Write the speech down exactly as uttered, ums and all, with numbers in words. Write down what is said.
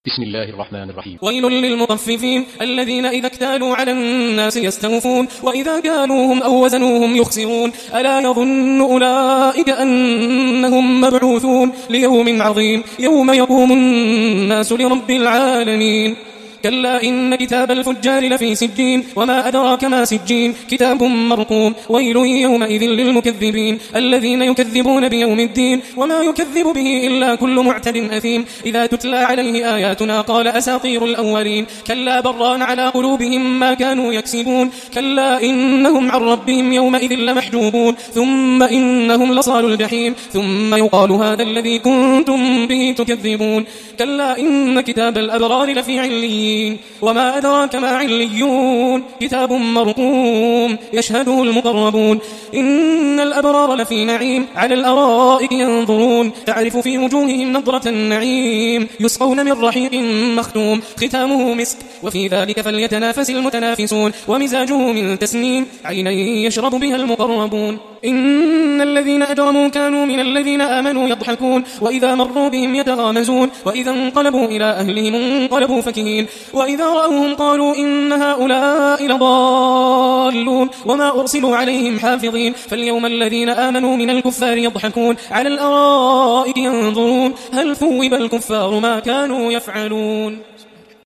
بسم الله الرحمن الرحيم. ويل للمطففين الذين إذا اكتالوا على الناس يستوفون وإذا كالوهم أو وزنوهم يخسرون ألا يظن أولئك أنهم مبعوثون ليوم عظيم يوم يقوم الناس لرب العالمين. كلا إن كتاب الفجار لفي سجين وما أدراك ما سجين كتاب مرقوم ويل يومئذ للمكذبين الذين يكذبون بيوم الدين وما يكذب به إلا كل معتد أثيم إذا تتلى عليه آياتنا قال أساطير الأولين كلا بران على قلوبهم ما كانوا يكسبون كلا إنهم عن ربهم يومئذ لمحجوبون ثم إنهم لصال الجحيم ثم يقال هذا الذي كنتم به تكذبون كلا إن كتاب الأبرار لفي عليين وما أدراك ما عليون كتاب مرقوم يشهده المقربون إن الأبرار لفي نعيم على الأرائك ينظرون تعرف في وجوههم نظرة النعيم يسقون من رحيق مختوم ختامه مسك وفي ذلك فليتنافس المتنافسون ومزاجه من تسنيم عينا يشرب بها المقربون إن الذين أجرموا كانوا من الذين آمنوا يضحكون وإذا مروا بهم يتغامزون وإذا انقلبوا إلى أهلهم انقلبوا فكهين وإذا رأوهم قالوا إن هؤلاء لضالون وما أرسلوا عليهم حافظين فاليوم الذين آمنوا من الكفار يضحكون على الأرائك ينظرون هل ثوب الكفار ما كانوا يفعلون.